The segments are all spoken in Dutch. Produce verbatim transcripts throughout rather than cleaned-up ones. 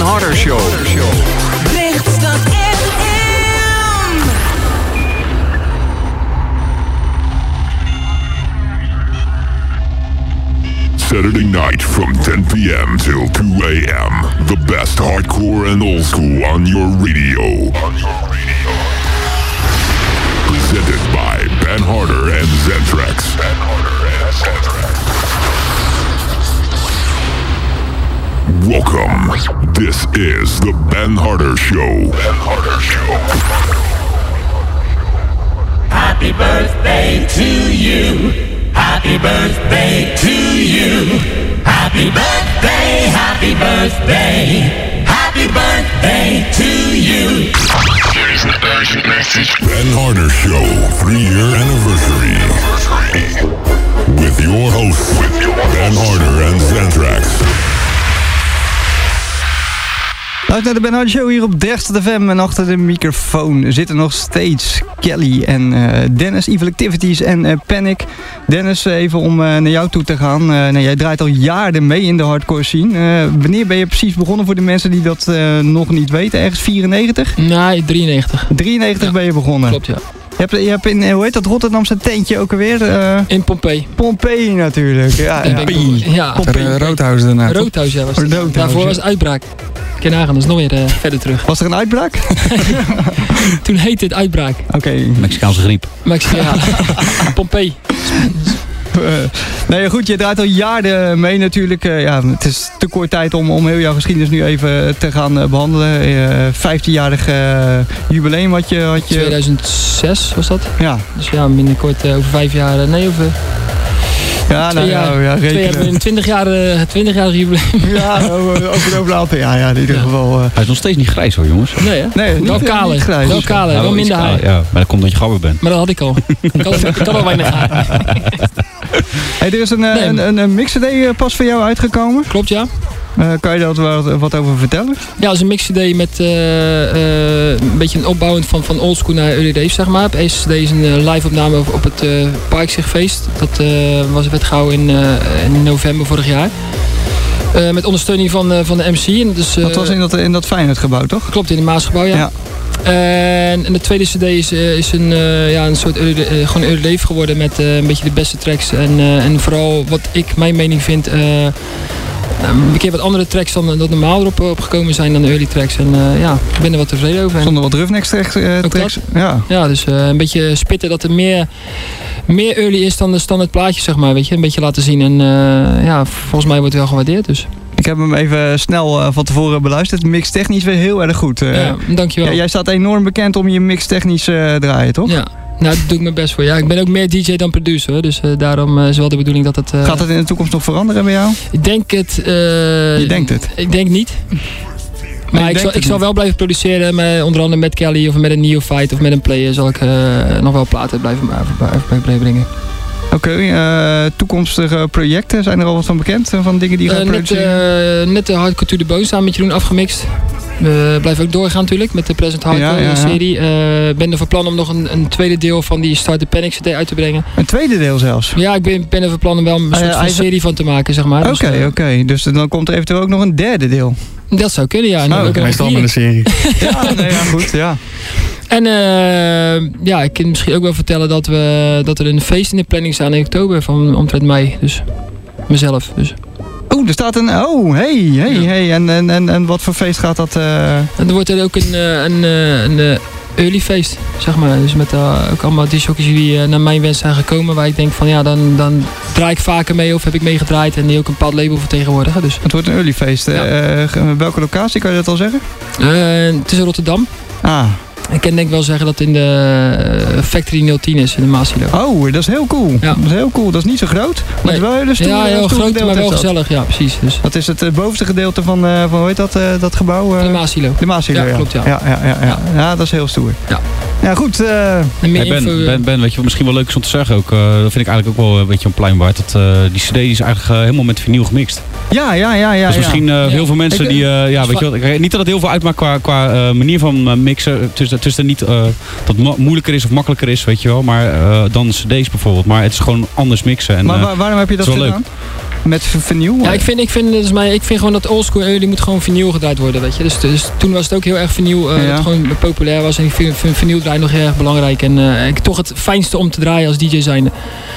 Harder Show. Lichtstad F M. Saturday night from ten p.m. till two a.m. The best hardcore and old school on your radio. On your radio. Presented by Ben Harder and Zentrax. Ben Harder and Zentrax. Welcome. This is the Ben Harder Show. Ben Harder Show. Happy birthday to you. Happy birthday to you. Happy birthday, happy birthday. Happy birthday to you. Here is an urgent message. Ben Harder Show, three-year anniversary. With your hosts, With your Ben Harder and Zentrax. Luister naar de Ben Harder Show hier op Drechtstad F M. En achter de microfoon zitten nog steeds Kelly en uh, Dennis, Evil Activities en uh, Panic. Dennis, even om uh, naar jou toe te gaan. Uh, nou, jij draait al jaren mee in de hardcore scene. Uh, wanneer ben je precies begonnen voor de mensen die dat uh, nog niet weten? Ergens vierennegentig? Nee, drieënnegentig. drieënnegentig ja. Ben je begonnen? Klopt, ja. Je hebt, je hebt in, hoe heet dat, Rotterdamse tentje ook alweer? Uh, in Pompeii. Pompeii natuurlijk. Ja, ja. Pompeii. Ja. Pompeii. Roodhuis daarna. Roodhuis, ja. Was Roodhuis, daarvoor ja. was uitbraak. Kun je nagaan, dat is nog weer uh, verder terug. Was er een uitbraak? Toen heette het uitbraak. Oké. Okay. Mexicaanse griep. Mexica, ja. Pompeii. Uh, nee, goed, je draait al jaren mee natuurlijk. Uh, ja, het is te kort tijd om, om heel jouw geschiedenis nu even te gaan uh, behandelen. Uh, vijftienjarig uh, jubileum had je, had je... tweeduizend zes was dat. Ja. Dus ja, binnenkort uh, over vijf jaar. Uh, nee, over... Ja, nou, jaar, nou ja, twee jaar, een twintig jaar, twintig jaar jubileum. Ja, over, over, over een aantal jaar, ja, in ieder geval. Uh... Hij is nog steeds niet grijs hoor, jongens. Nee, hè? Nee, wel kale. grijs. Wel kale, ja, wel minder haar. Ja, maar dat komt dat je gabber bent. Maar dat had ik al. Ik had, ik had al weinig haar. Hey, er is een, nee. een, een, een mix-cd pas voor jou uitgekomen. Klopt, ja. Uh, kan je daar wat, wat over vertellen? Ja, dat is een mix-cd met uh, uh, een beetje een opbouwend van, van oldschool naar early rave, zeg maar. De eerste cd is een uh, live-opname op, op het uh, Parkzichtfeest. Dat uh, was, werd gehouden in, uh, in november vorig jaar. Uh, met ondersteuning van, uh, van de M C. En dus, uh, dat was in dat, in dat Feyenoordgebouw, toch? Klopt, in het Maasgebouw, ja. ja. En, en de tweede cd is, uh, is een, uh, ja, een soort early, uh, gewoon early rave geworden met uh, een beetje de beste tracks. En, uh, en vooral wat ik, mijn mening vind... Uh, een keer wat andere tracks dan, dan normaal erop opgekomen zijn dan de early tracks. En uh, ja, ik ben er wat tevreden over. Zonder wat roughnecks tracks? Uh, tracks? Ja. ja, dus uh, een beetje spitten dat er meer, meer early is dan de standaard plaatje, zeg maar. Weet je? Een beetje laten zien. En uh, ja, volgens mij wordt het wel gewaardeerd. Dus. Ik heb hem even snel uh, van tevoren beluisterd. Mix technisch weer heel erg goed. Uh, ja, dankjewel. Ja, jij staat enorm bekend om je mix technisch uh, draaien, toch? Ja. Nou, daar doe ik mijn best voor. Ja, ik ben ook meer D J dan producer, hoor. Dus uh, daarom uh, is wel de bedoeling dat het... Uh... Gaat het in de toekomst nog veranderen bij jou? Ik denk het... Uh... Je denkt het? Ik denk niet. Maar nee, ik, zal, ik zal wel blijven produceren, met, onder andere met Kelly of met een Neophyte of met een player zal ik uh, nog wel platen blijven, blijven brengen. Oké, okay, uh, toekomstige projecten, zijn er al wat van bekend? Van dingen die je uh, gaat produceren? Net, uh, net de Hardcore to the Bone samen met Jeroen afgemixt. We uh, blijven ook doorgaan natuurlijk met de Present Hardcore ja, ja, ja. serie. Ik uh, ben er van plan om nog een, een tweede deel van die Start the Panic C D uit te brengen. Een tweede deel zelfs? Ja, ik ben, ben er van plan om wel een soort uh, ja, van serie van te maken, zeg maar. Oké, okay, dus, uh, okay. dus dan komt er eventueel ook nog een derde deel? Dat zou kunnen, ja. Oh, ook meestal met een serie. Ja, nee, ja, goed, ja. En uh, ja, ik kan misschien ook wel vertellen dat, we, dat er een feest in de planning staat in oktober van omtrent mei. Dus mezelf. Dus. Oh, er staat een... Oh, hey, hey, ja. hey. En, en, en, en wat voor feest gaat dat? Uh... En er wordt er ook een, een, een, een early feest, zeg maar. Dus met uh, ook allemaal discjockeys die uh, naar mijn wens zijn gekomen. Waar ik denk van ja, dan, dan draai ik vaker mee of heb ik meegedraaid. En die ook een bepaald label vertegenwoordigen. Dus. Het wordt een early feest. Ja. Uh, welke locatie, kan je dat al zeggen? Uh, het is in Rotterdam. Ah. Ik kan denk wel zeggen dat het in de Factory nul tien is, in de Maasilo. Oh, dat is heel cool. Ja. Dat is heel cool. Dat is niet zo groot, maar nee. het is wel hele stoere, ja, heel groot, maar wel gezellig. Ja, precies. Dus. Dat is het uh, bovenste gedeelte van, uh, van hoe heet dat, uh, dat gebouw? Uh, de Maasilo. De Maasilo, ja, ja. Klopt, ja. Ja, ja, ja, ja. ja. ja, dat is heel stoer. Ja. Ja, goed. Uh, hey ben, ben, ben, weet je wat misschien wel leuk is om te zeggen ook? Uh, dat vind ik eigenlijk ook wel een beetje een pluim waard. Dat, uh, die cd die is eigenlijk uh, helemaal met vinyl gemixt. Ja, ja, ja. ja dus misschien uh, ja. heel veel mensen die... Uh, ja, weet je wat, niet dat het heel veel uitmaakt qua, qua uh, manier van uh, mixen. Het is, het is er niet uh, dat mo- moeilijker is of makkelijker is, weet je wel. Maar uh, dan cd's bijvoorbeeld. Maar het is gewoon anders mixen. En, maar waar, waarom heb je dat gedaan? met v- vinyl? Ja, ik vind, ik vind, dus mij, ik vind gewoon dat oldschool early moet gewoon vinyl gedraaid worden, weet je. Dus, dus toen was het ook heel erg vinyl, uh, Ja. dat het gewoon populair was. En ik vind, vind vinyl draaien nog heel erg belangrijk. En uh, ik toch het fijnste om te draaien als D J zijnde.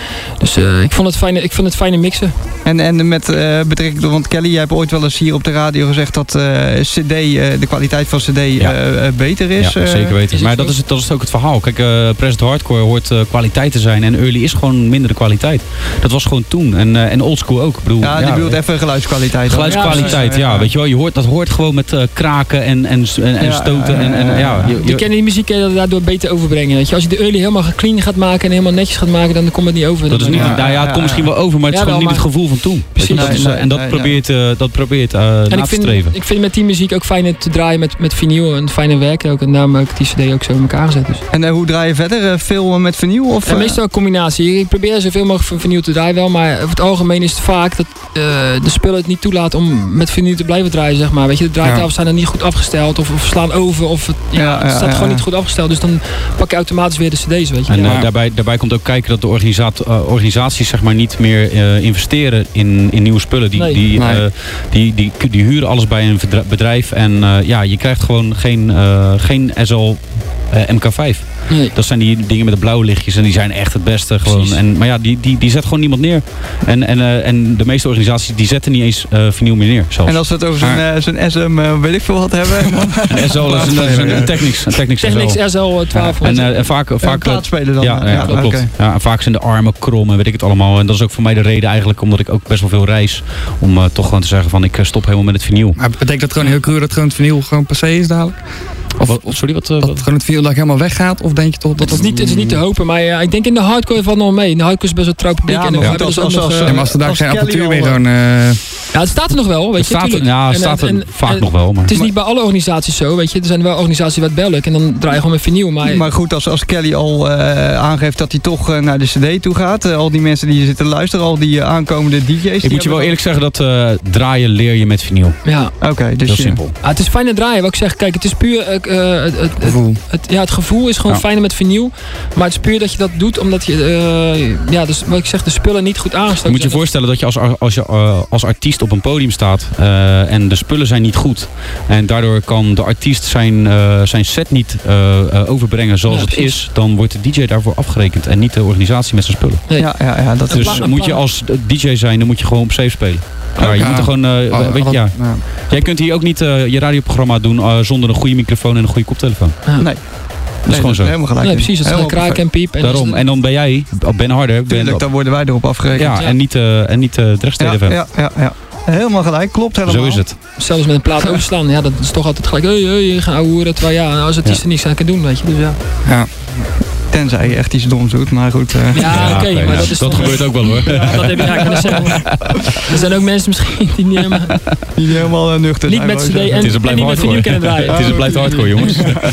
Dus uh, ik vond het fijne, ik vind het fijne mixen. En, en met uh, betrekking tot, want Kelly, jij hebt ooit wel eens hier op de radio gezegd dat uh, C D, uh, de kwaliteit van C D Ja. uh, uh, beter is. Ja, uh, zeker weten. is Maar het dat zo? is, dat is ook het verhaal. Kijk, uh, Present Hardcore hoort uh, kwaliteit te zijn. En early is gewoon mindere kwaliteit. Dat was gewoon toen. En, uh, en oldschool ook. Ik bedoel, Ja, die bedoelt even geluidskwaliteit. dan. geluidskwaliteit, ja, Ja, ja. weet je wel. Je hoort, dat hoort gewoon met uh, kraken en, en, en, en Ja, stoten. ja, En, en, ja, ja. ja, je- Je je- kan die muziek uh, daardoor beter overbrengen. Weet je. Als je de early helemaal clean gaat maken en helemaal netjes gaat maken, dan komt het niet over. dat is Dan- niet, Ja, nou ja, het ja, komt misschien wel over, maar het is Ja, gewoon wel, niet het maar- gevoel van toen. Precies. Weet je, dat is, uh, Nee, en dat nee, probeert, uh, dat probeert uh, En na ik te vind, streven. ik vind met die muziek ook fijn te draaien met, met vinyl en fijne werken ook. En daarom heb ik die cd ook zo in elkaar gezet. Dus. En uh, hoe draai je verder? Uh, veel met vinyl? Of, En uh, meestal een combinatie. Ik probeer zoveel mogelijk van vinyl te draaien wel, maar over het algemeen is het vaak dat uh, de spullen het niet toelaten om met vinyl te blijven draaien, zeg maar. Weet je, de draaitafels zijn dan niet goed afgesteld of, of slaan over of het, ja, Ja, het ja, staat ja, gewoon ja. niet goed afgesteld. Dus dan pak je automatisch weer de cd's, weet je. En Ja. uh, daarbij, daarbij komt ook kijken dat de organisaat, uh, organisaties zeg maar, niet meer uh, investeren in, in nieuwe spullen. Die, Nee. die, Nee. uh, die, die, die huren alles bij een verdra- bedrijf. En uh, ja, je krijgt gewoon geen, uh, geen S L uh, M K vijf. Nee. Dat zijn die dingen met de blauwe lichtjes en die zijn echt het beste. Gewoon. Precies. En, maar ja, die, die, die zet gewoon niemand neer. En, en, uh, en de meeste organisaties die zetten niet eens uh, vinyl meer neer. Zelfs. En als we het over zo'n, uh, zo'n S M, uh, weet ik veel wat hebben. Een S L is een, is een, een Technics. Een Technics, Technics S L. S L twaalf. En, uh, en vaak, Vaak vaak plaatspelen dan. Ja, uh, ja, dat klopt. oké. Ja, en vaak zijn de armen krom en weet ik het allemaal. En dat is ook voor mij de reden eigenlijk, omdat ik ook best wel veel reis. Om uh, toch gewoon te zeggen van ik uh, stop helemaal met het vinyl. Maar betekent dat gewoon heel cru dat gewoon het vinyl gewoon passé is dadelijk? Of, Wat, sorry, wat? Uh, dat wat? gewoon het vinyl helemaal weggaat? Of denk je toch dat Het is, niet, het is niet te hopen, maar uh, ik denk in de hardcore valt nog mee. In de hardcore is best wel trouw publiek. Ja, en maar dan goed, hebben ze als- ook als- nog, als- uh, Ja, maar als er daar Als geen Kelly apparatuur al, meer uh, gewoon... eh, ja, het staat er nog wel, weet Het je. staat, tuurlijk. ja, het En, staat er en- vaak en- nog wel. Maar. Het is niet bij alle organisaties zo, weet je. Er zijn wel organisaties wat bellen en dan draai je gewoon met vinyl. Maar, Maar goed, als, als Kelly al uh, aangeeft dat hij toch uh, naar de cd toe gaat. Uh, al die mensen die hier zitten luisteren, al die uh, aankomende D J's. die Ik moet je hebben wel eerlijk zeggen dat uh, draaien leer je met vinyl. ja. dan- Oké, dus Heel je- simpel. Ah, het is fijn te draaien, wat ik zeg. Kijk, het is puur... uh, uh, het, het, gevoel. het, ja, het gevoel is gewoon Ja. fijner met vinyl. Maar het is puur dat je dat doet omdat je... Uh, ja, dus wat ik zeg, de spullen niet goed aangestoken Je moet je zijn. voorstellen dat je als, als, je, uh, als artiest op een podium staat uh, en de spullen zijn niet goed. En daardoor kan de artiest zijn, uh, zijn set niet uh, uh, overbrengen zoals Ja, het precies. is. Dan wordt de D J daarvoor afgerekend en niet de organisatie met zijn spullen. Nee. Ja, ja, ja, dat Een is... Dus pla- een moet je pla- als D J zijn, dan moet je gewoon op safe spelen. Maar je Ja. moet er gewoon, uh, Al- weet je, al- ja. ja. Jij kunt hier ook niet uh, je radioprogramma doen uh, zonder een goede microfoon en een goede koptelefoon. Ja. Nee. Dat is gewoon zo. Helemaal gelijk. Nee, precies. Het is Helemaal gewoon kraak en piep. En Daarom. dus- En dan ben jij, Ben Harder, ben, Tuurlijk, dan worden wij erop afgerekend. ja, Ja. en niet, uh, en niet uh, Drechtsteden ja, F M. ja, ja, ja. Helemaal gelijk, klopt helemaal. Zo is het. Zelfs met een plaat overslaan. Ja, dat is toch altijd gelijk. Hey, hey, je gaat ouwehoeren. Terwijl ja, als het Ja. is er niks aan kan doen, weet je. Dus ja. Ja. Tenzij je echt iets doms doet, maar goed. uh, Ja, oké, maar ja. dat is dat toch- gebeurt ook wel hoor. Ja, dat heb je eigenlijk kunnen zeggen. Er zijn ook mensen misschien die niet helemaal, Die helemaal uh, nuchter niet zijn. met wou cd ik zeggen. en, Het is een en blijf niet met vinyl hardcore. kunnen draaien. Het is een blijft hardcore jongens.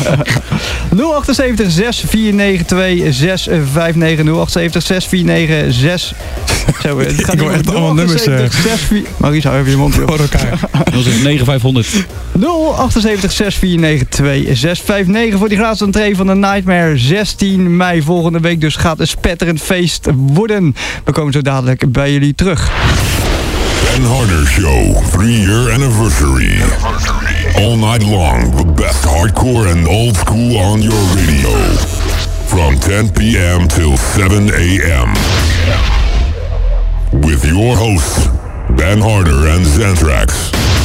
nul achtenzeventig, zes vier negen twee, zes vijf negen nul achtenzeventig, zes vier negen zes. Zo, het gaat Ik hoor echt allemaal nummers, uh. zes vier Maurice, hou even je mond, joh. Voor elkaar. nul zes negen vijfhonderd. nul achtenzeventig, zes vier negen twee, zes vijf negen voor die gratis entree van de Nightmare. zestien mei volgende week dus gaat een spetterend feest worden. We komen zo dadelijk bij jullie terug. Ben Harder Show, three-year anniversary. All night long, the best hardcore and old school on your radio. From ten p.m. till seven a.m. With your hosts, Ben Harder and Xantrax.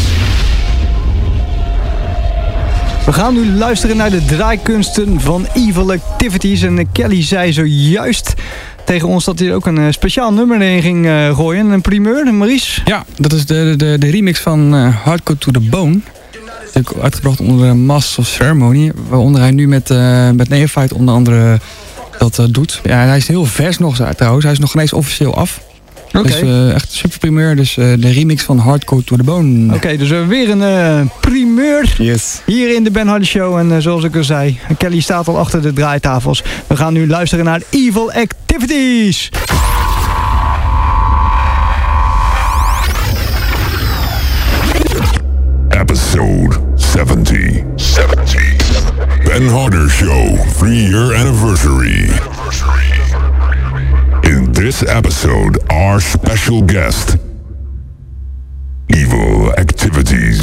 We gaan nu luisteren naar de draaikunsten van Evil Activities. En Kelly zei zojuist tegen ons dat hij ook een uh, speciaal nummer erin ging uh, gooien. Een primeur, Maurice. Ja, dat is de, de, de remix van uh, Hardcore to the Bone. Dat heb ik uitgebracht onder de Masters of Ceremony. Waaronder hij nu met, uh, met Neophyte onder andere dat uh, doet. Ja, hij is heel vers nog trouwens. Hij is nog geen eens officieel af. Oké. Dus uh, echt super primeur. Dus uh, de remix van Hardcore to the Bone. Oké, okay, dus uh, weer een uh, primeur Yes. hier in de Ben Harder Show. En uh, zoals ik al zei, Kelly staat al achter de draaitafels. We gaan nu luisteren naar Evil Activities. Episode seventy. seventy. Ben Harder Show, three-year anniversary. In this episode, our special guest, evil activities.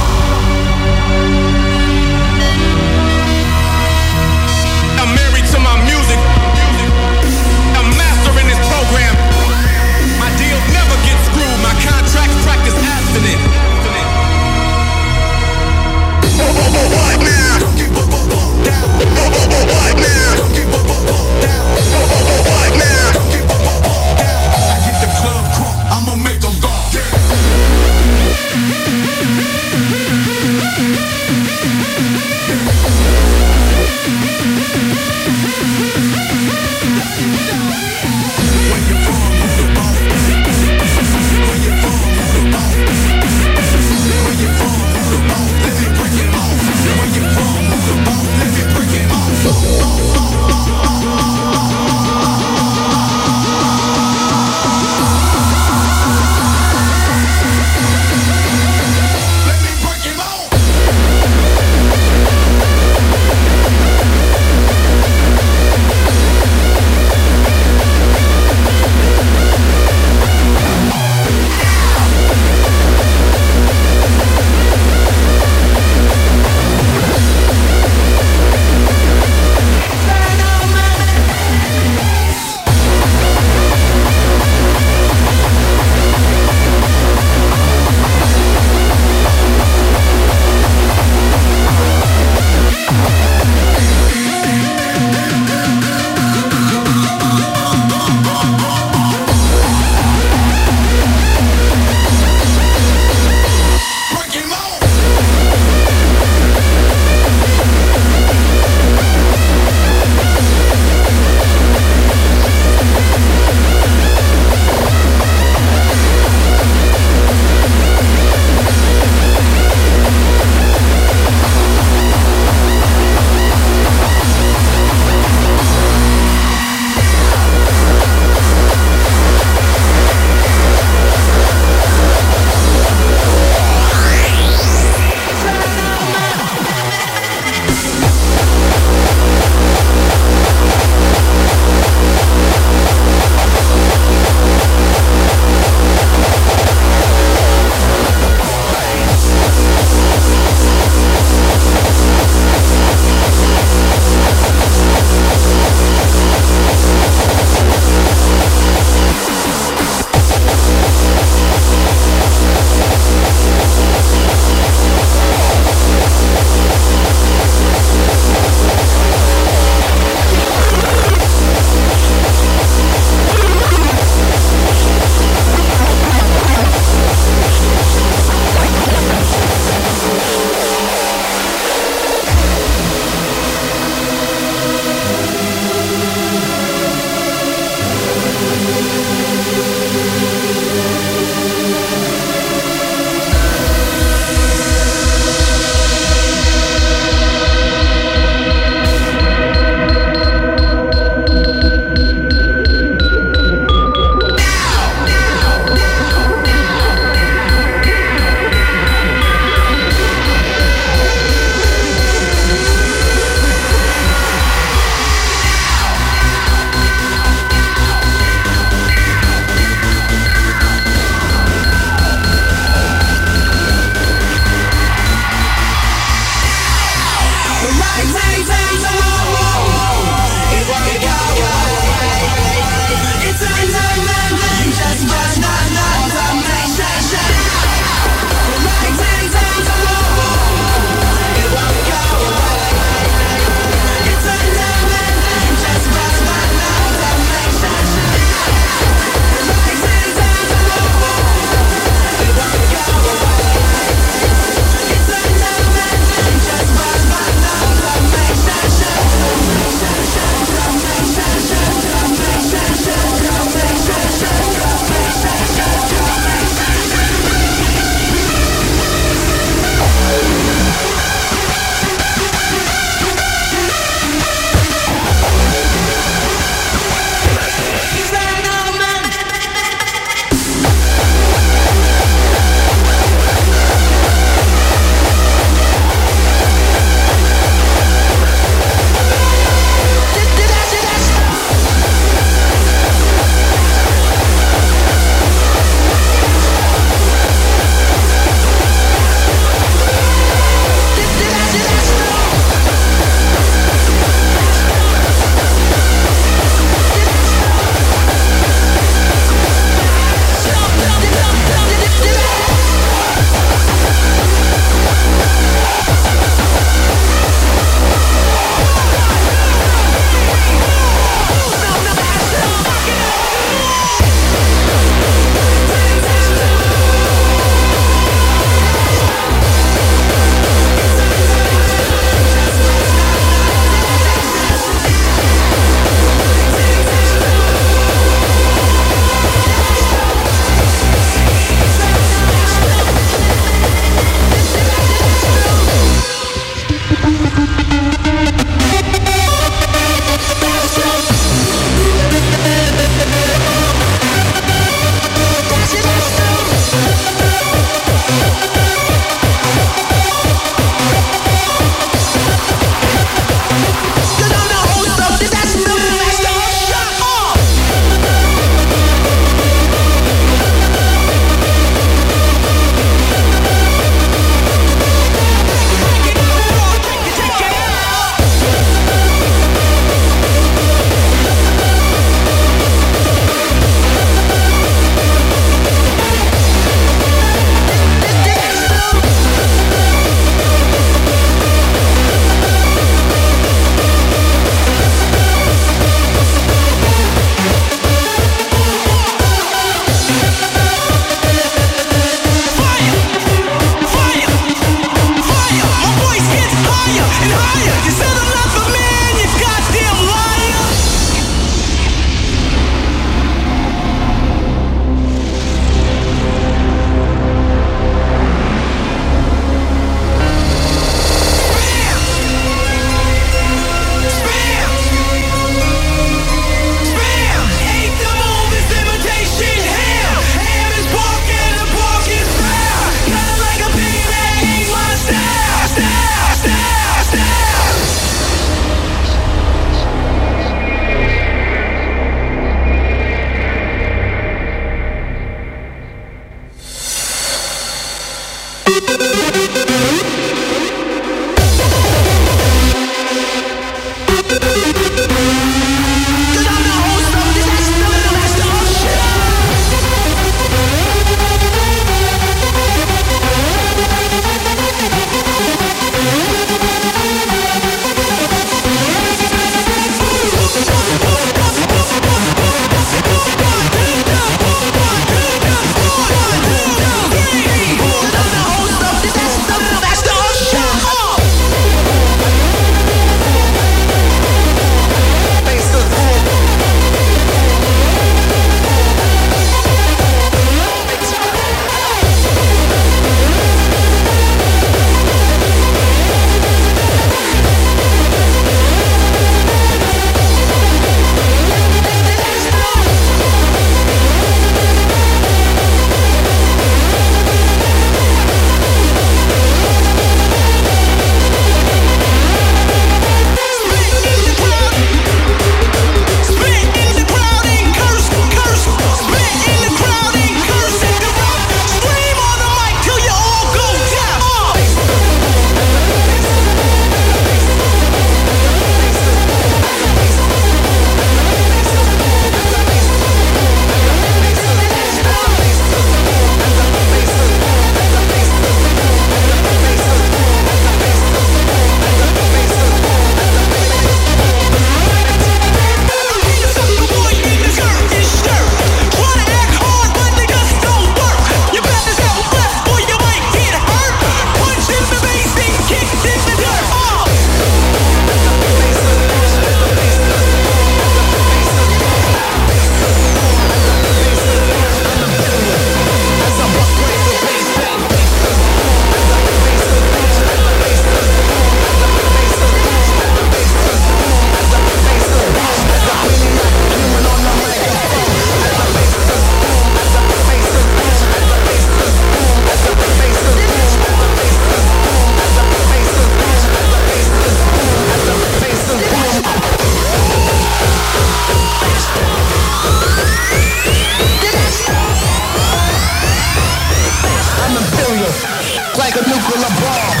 like a nuclear bomb.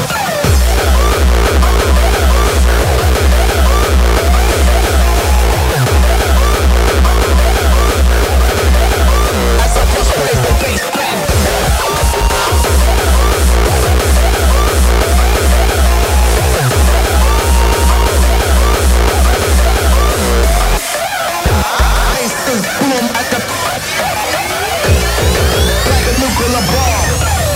As I push raise the bass back. Bass boom at the like a nuclear bomb.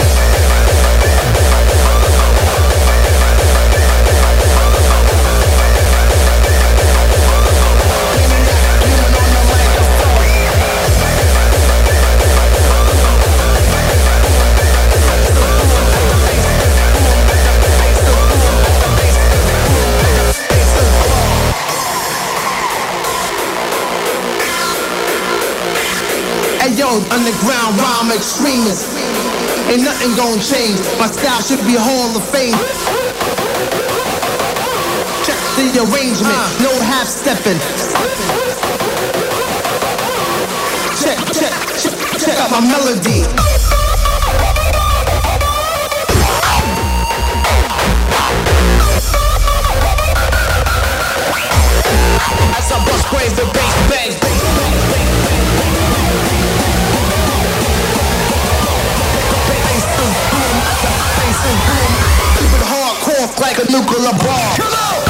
Underground rhyme extremist. Ain't nothing gon' change. My style should be Hall of Fame. Check the arrangement, uh, no half stepping. Check, check, check, check out my melody. As I bust praise the bass bang. Keep it hardcore like a nuclear bomb. Come on!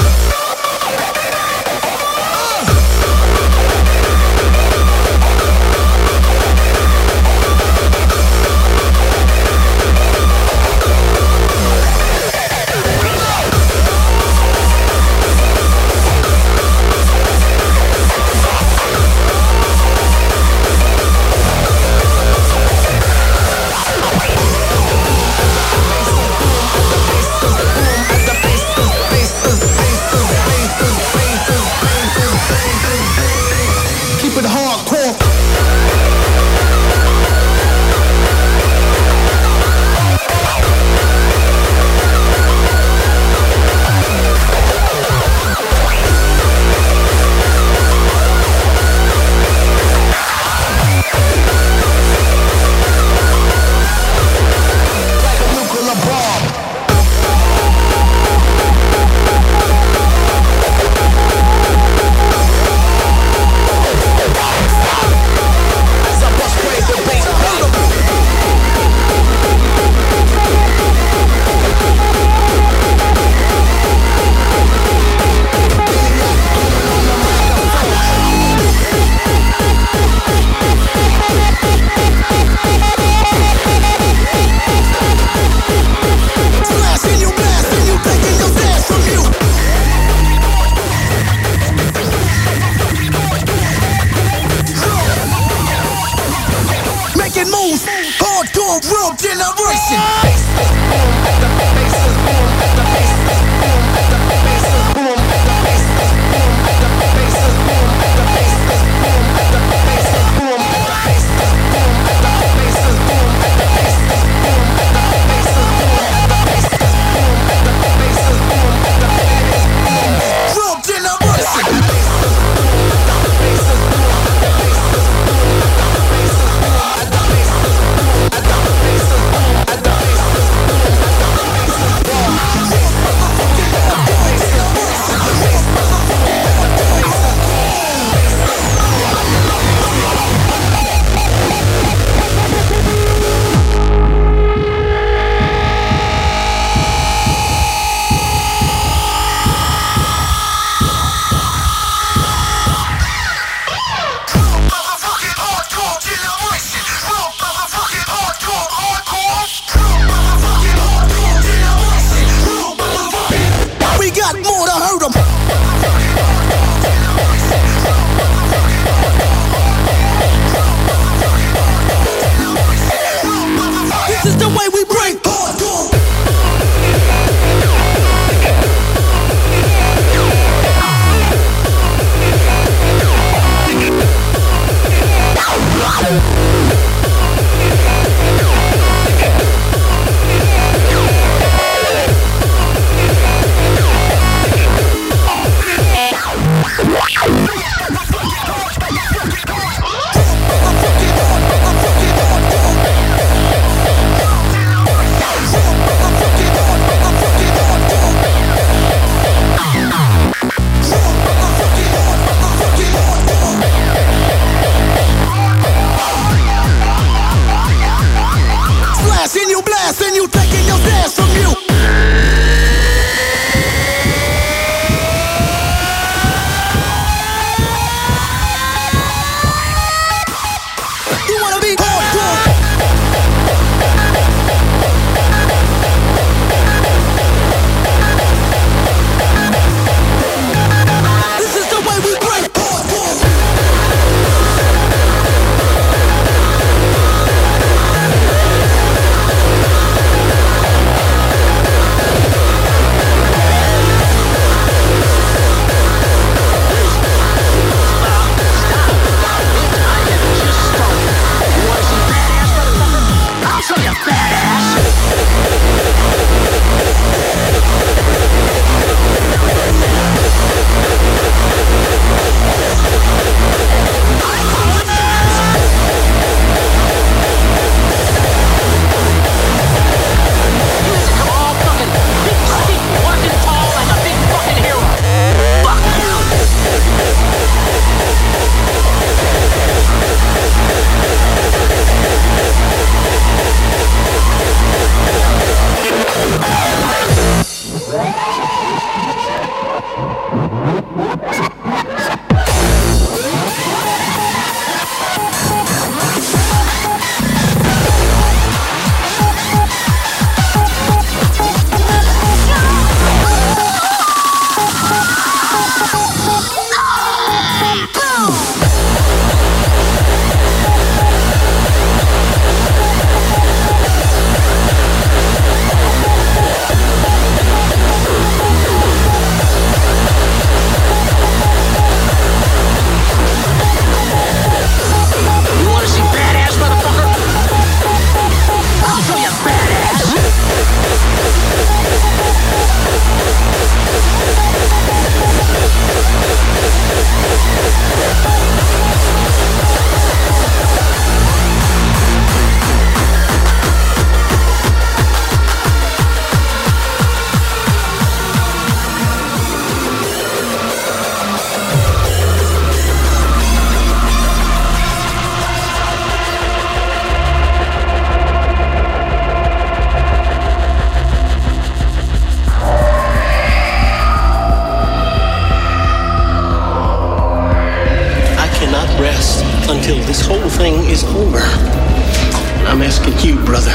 like you, brother.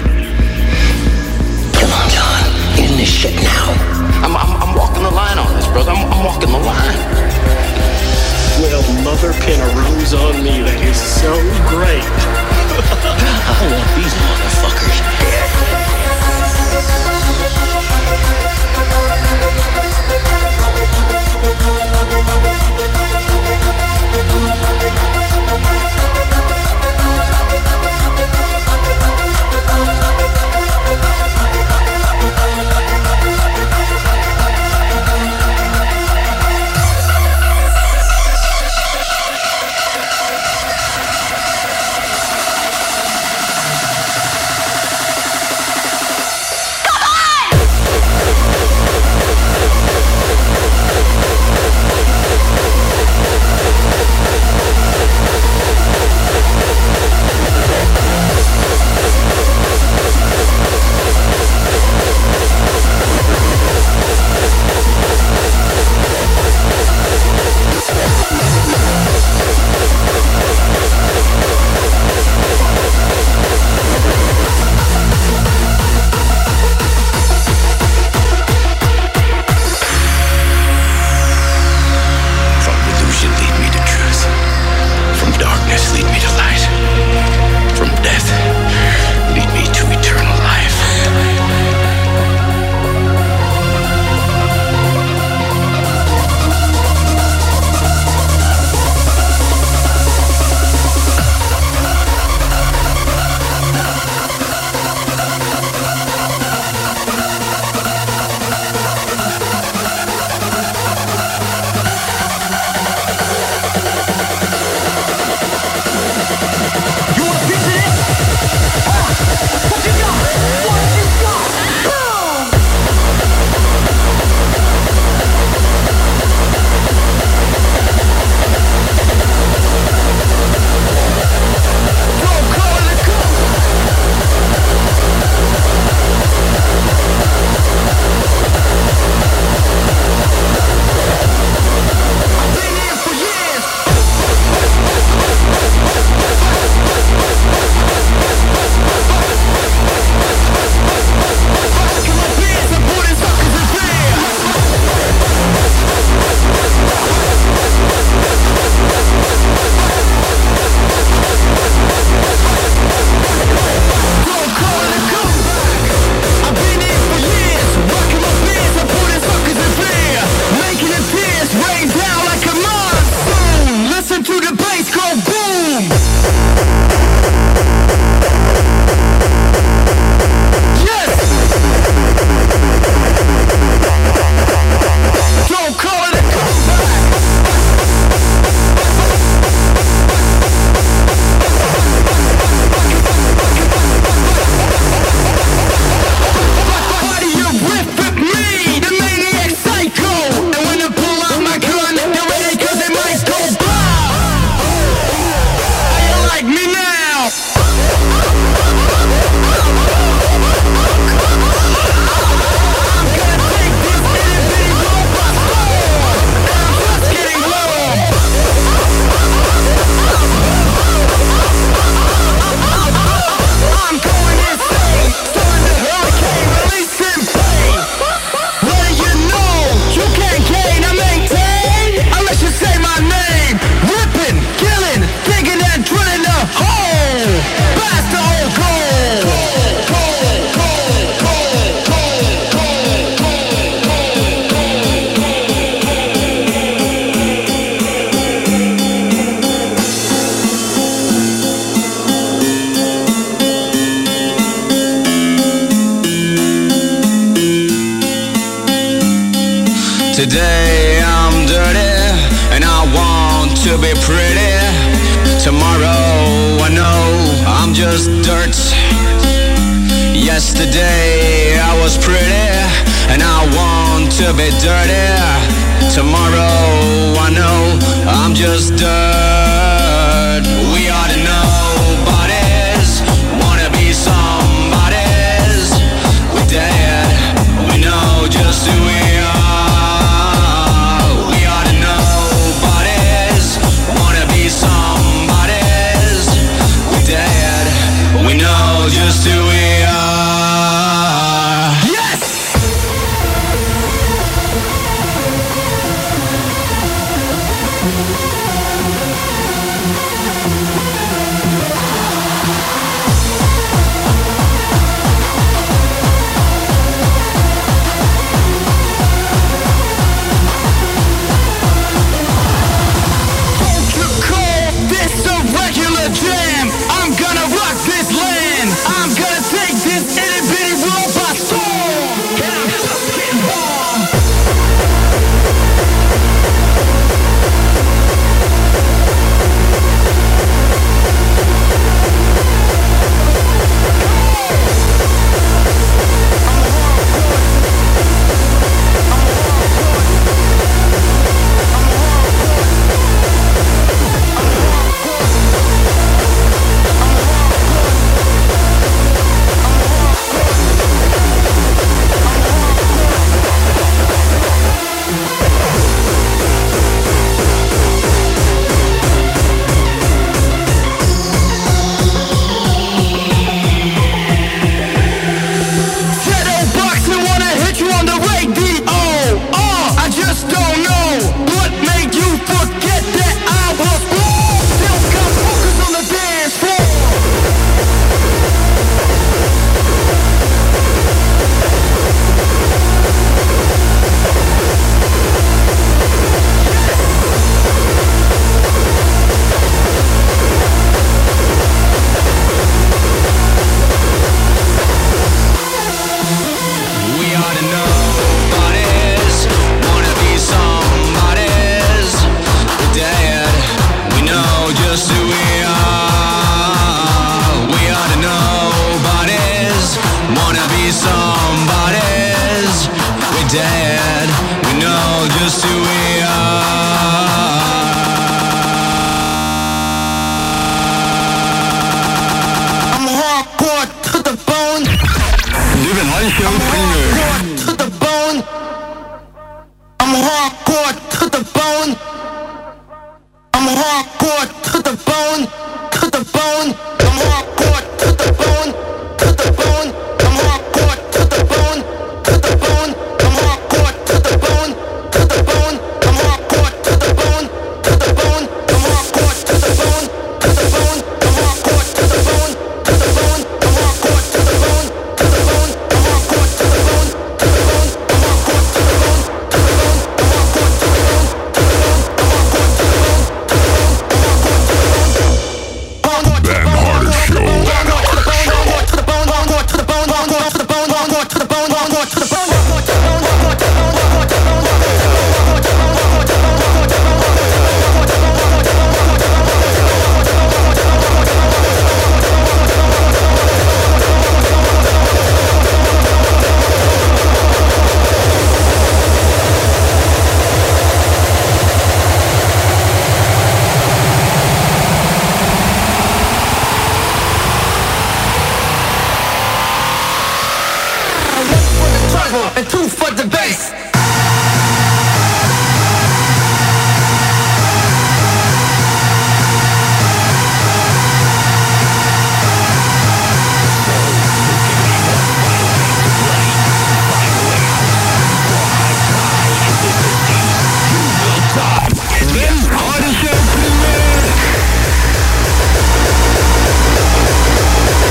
Come on, John. Get in this shit now. I'm, I'm, I'm walking the line on this, brother. I'm, I'm walking the line. Well, mother pin a rose on me. That is so great. I want these motherfuckers dead. Today I'm dirty and I want to be pretty. Tomorrow I know I'm just dirt. Yesterday I was pretty and I want to be dirty. Tomorrow I know I'm just dirt. We ought to know bodies, wanna be somebody's. We're dead, we know just who we are. Somebody's, we're dead, we know just who we are. Yes! Jam. I'm gonna rock this land. I'm gonna take this itty bitty world by storm. And I'm just getting warm. And two for the bass.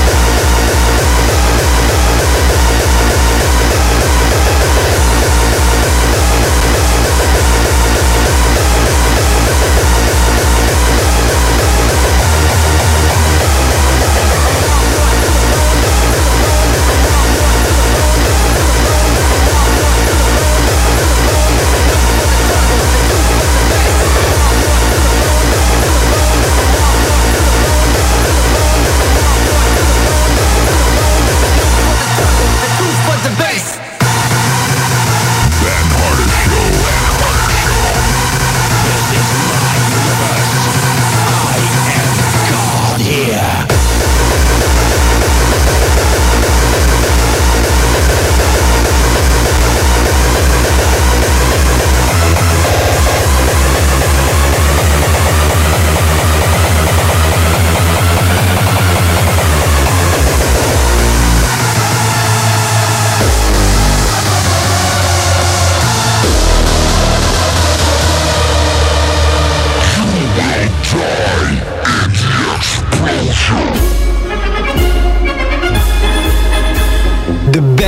We'll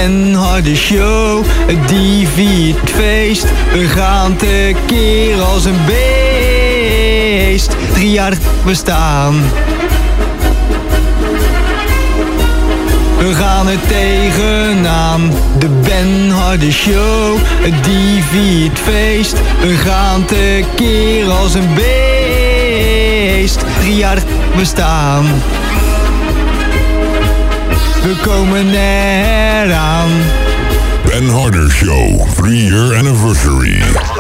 Ben Harder Show, die viert feest. We gaan tekeer als een beest. Driejarig bestaan. We gaan er tegenaan. De Ben Harder Show, die viert feest. We gaan tekeer als een beest. Driejarig bestaan. We komen eraan. Ben Harder Show, three-year anniversary.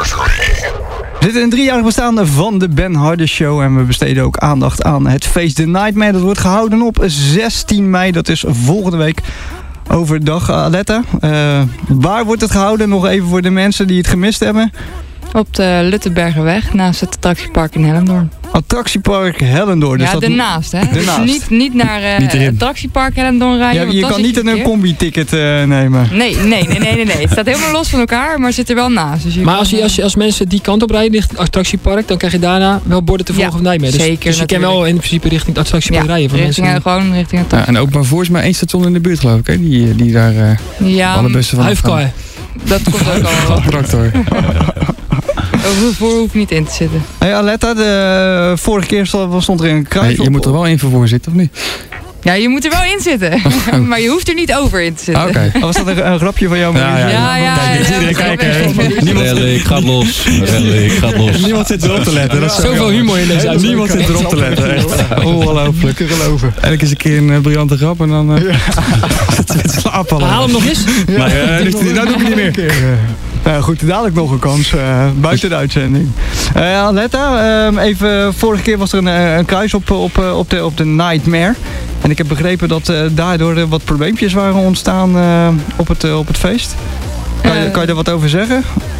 We zitten in een driejarig bestaan van de Ben Harder Show. En we besteden ook aandacht aan het feest The Nightmare. Dat wordt gehouden op zestien mei. Dat is volgende week overdag. Aletta, uh, waar wordt het gehouden? Nog even voor de mensen die het gemist hebben. Op de Luttenbergerweg, naast het attractiepark in Hellendoorn. Attractiepark Hellendoorn. Dus ja, dat ernaast, hè? Ernaast. Dus niet, niet naar uh, niet het attractiepark Hellendoorn rijden. Ja, je kan niet een combi-ticket uh, nemen. Nee, nee, nee, nee, nee, nee. Het staat helemaal los van elkaar, maar zit er wel naast. Dus je maar kan, als, je, als, je, als mensen die kant op rijden, richting het attractiepark, dan krijg je daarna wel borden te volgen ja, of Nijmegen. Dus, zeker, dus je kan wel in principe richting het attractiepark ja, rijden. Voor richting, mensen. gewoon richting het Ja, en ook maar voor is maar één station in de buurt, geloof ik, hè? Die, die daar uh, ja, alle bussen van Huifkar. Dat komt ook al. Tractor. Voor hoef niet in te zitten. Hey Aletta, de vorige keer stond er een kruis Hey, je moet er wel één voor zitten, of niet? Ja, je moet er wel in zitten. Maar je hoeft er niet over in te zitten. Ah, oké. Okay. Was dat een, een grapje van jou? Ja, ja, ja. ja, Kijk, ja, iedereen ja, kijken. ja, Niemand Rellik, gaat los. Rellik, gaat los. Niemand zit erop te letten. Dat is Zoveel humor in deze uitzending. Niemand zit erop te letten. Echt ongelooflijk. geloven. Elke keer een keer een uh, briljante grap en dan uh, zitten we te slapen. Haal hem nog eens. Ja, nee, uh, niet, nou doe ik het niet meer. Nou goed, dadelijk nog een kans uh, buiten de uitzending. Uh, Aletta, uh, even, vorige keer was er een, een kruis op, op, op, de, op de Nightmare. En ik heb begrepen dat uh, daardoor uh, wat probleempjes waren ontstaan uh, op, het, uh, op het feest. Kan je, kan je daar wat over zeggen?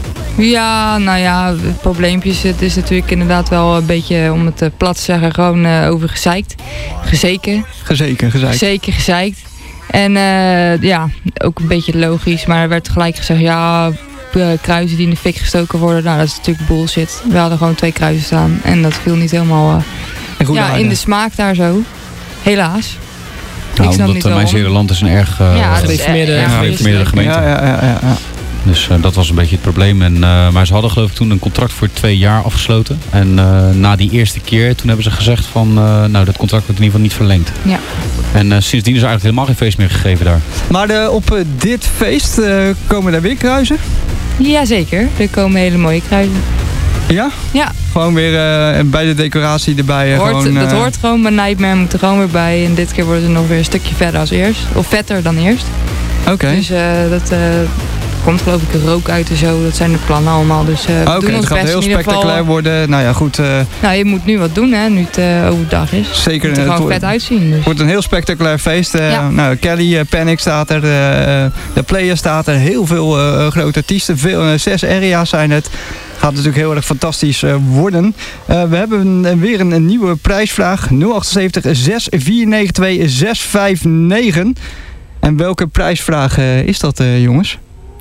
Ja, nou ja, probleempjes. Het is natuurlijk inderdaad wel een beetje, om het plat te zeggen, gewoon uh, over gezeikt. Gezeken. Gezeken, gezeikt. Zeker gezeikt. En uh, ja, ook een beetje logisch. Maar er werd gelijk gezegd, ja, uh, kruisen die in de fik gestoken worden. Nou, dat is natuurlijk bullshit. We hadden gewoon twee kruisen staan. En dat viel niet helemaal uh, ja, in de smaak daar zo. Helaas. Nou, ik snap omdat niet uh, Mijnzerenland is een erg uh, ja, gereformeerde ja, gemeente. Ja, ja, ja, ja, ja. Dus uh, dat was een beetje het probleem. En, uh, maar ze hadden geloof ik toen een contract voor twee jaar afgesloten. En uh, na die eerste keer, toen hebben ze gezegd van, uh, nou dat contract wordt in ieder geval niet verlengd. Ja. En uh, sindsdien is er eigenlijk helemaal geen feest meer gegeven daar. Maar uh, op uh, dit feest uh, komen daar weer kruisen? Jazeker, er komen hele mooie kruisen. Ja? Ja. Gewoon weer uh, bij de decoratie erbij. Uh, hoort, gewoon, uh... Dat hoort gewoon, maar Nightmare moet er gewoon weer bij. En dit keer wordt het nog weer een stukje verder als eerst. Of vetter dan eerst. Oké. Okay. Dus uh, dat uh, komt geloof ik rook uit en zo. Dat zijn de plannen allemaal. Dus uh, Oké, okay, het gaat heel spectaculair geval, worden. Nou ja, goed. Uh... Nou, je moet nu wat doen, hè, nu het uh, overdag is. Zeker. Het moet er gewoon vet uitzien. Dus. Het wordt een heel spectaculair feest. Uh, ja. Nou, Kelly, uh, Panic staat er. Uh, de Player staat er. Heel veel uh, grote artiesten. Veel, uh, zes area's zijn het. Gaat natuurlijk heel erg fantastisch uh, worden. Uh, we hebben uh, weer een, een nieuwe prijsvraag. nul acht zeven zes vier negen twee zes vijf negen. En welke prijsvraag uh, is dat, uh, jongens?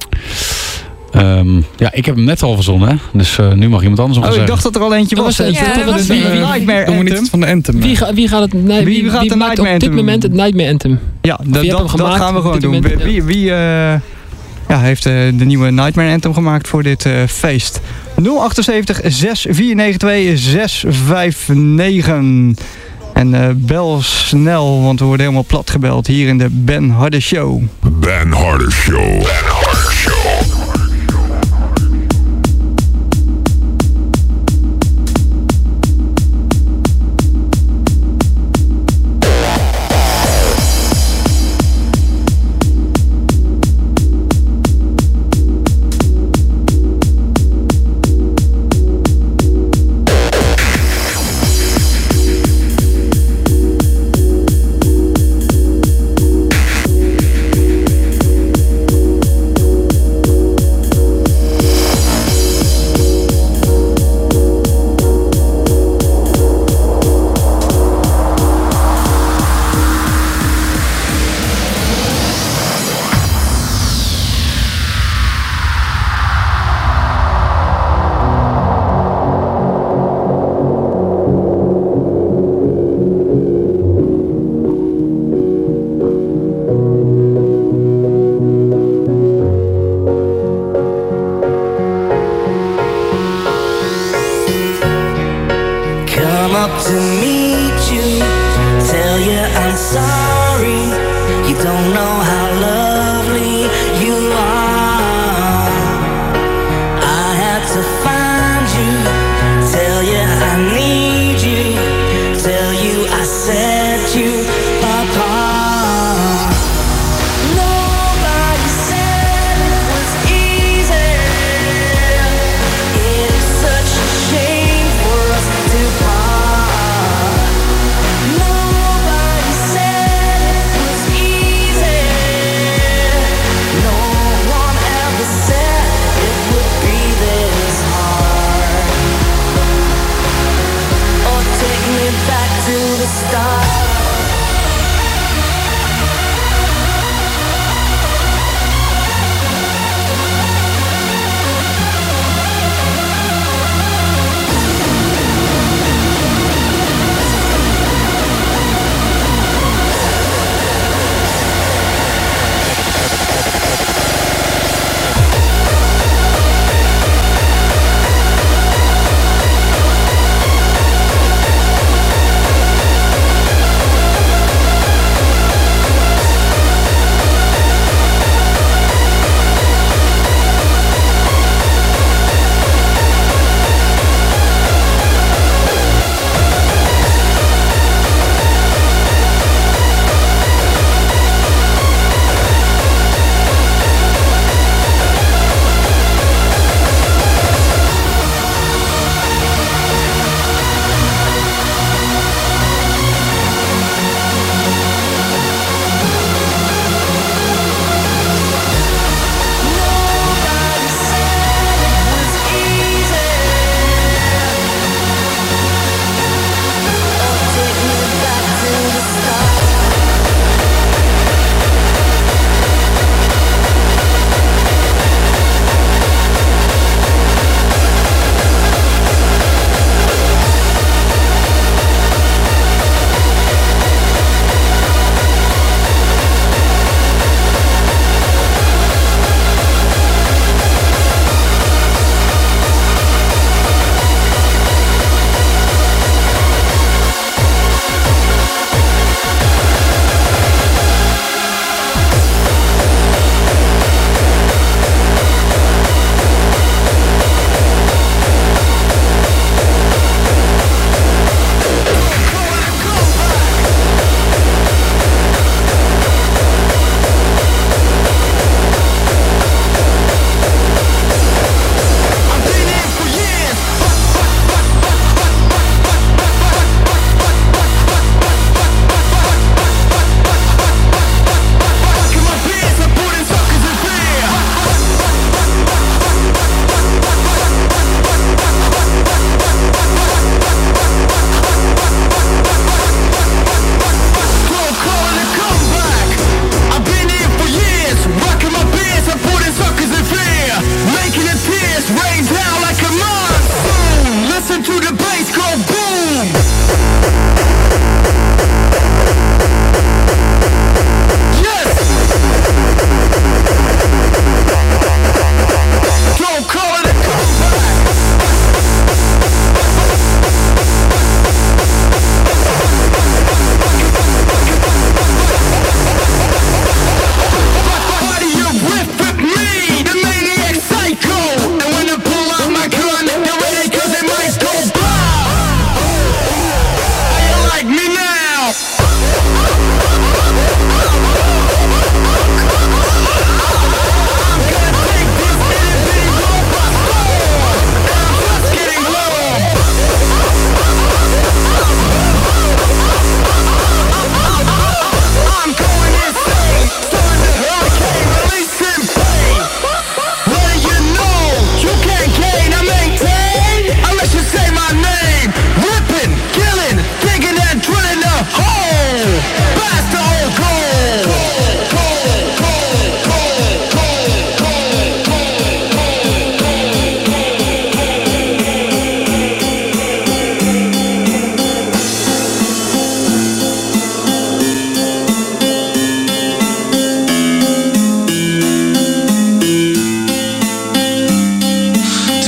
Um, ja, ik heb hem net al verzonnen, hè? Dus uh, nu mag iemand anders nog Oh, zeggen. ik dacht dat er al eentje was. was, ja, dat was de Nightmare Anthem. Van de Anthem. Wie, ga, wie gaat het nee, wie, wie, gaat wie de maakt op dit moment het Nightmare Anthem? Ja, dat, dat, dat gaan we gewoon doen. Moment, wie wie uh, ja, heeft uh, de nieuwe Nightmare Anthem gemaakt voor dit uh, feest? nul acht zeven zes vier negen twee zes vijf negen. En uh, bel snel, want we worden helemaal plat gebeld hier in de Ben Harder Show. Ben Harder Show. Ben Harder Show.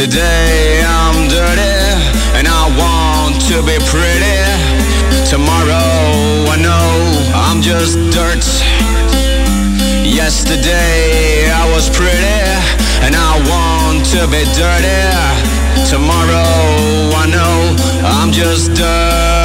Yesterday I'm dirty and I want to be pretty. Tomorrow I know I'm just dirt. Yesterday I was pretty and I want to be dirty. Tomorrow I know I'm just dirt.